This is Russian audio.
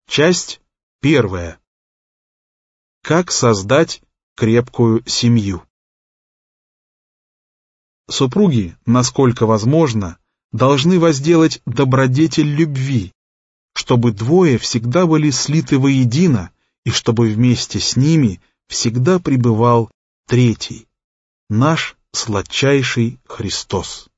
Часть 1. Как создать крепкую семью? Супруги, насколько возможно, должны возделать добродетель любви, чтобы двое всегда были слиты воедино и чтобы вместе с ними всегда пребывал третий, наш сладчайший Христос.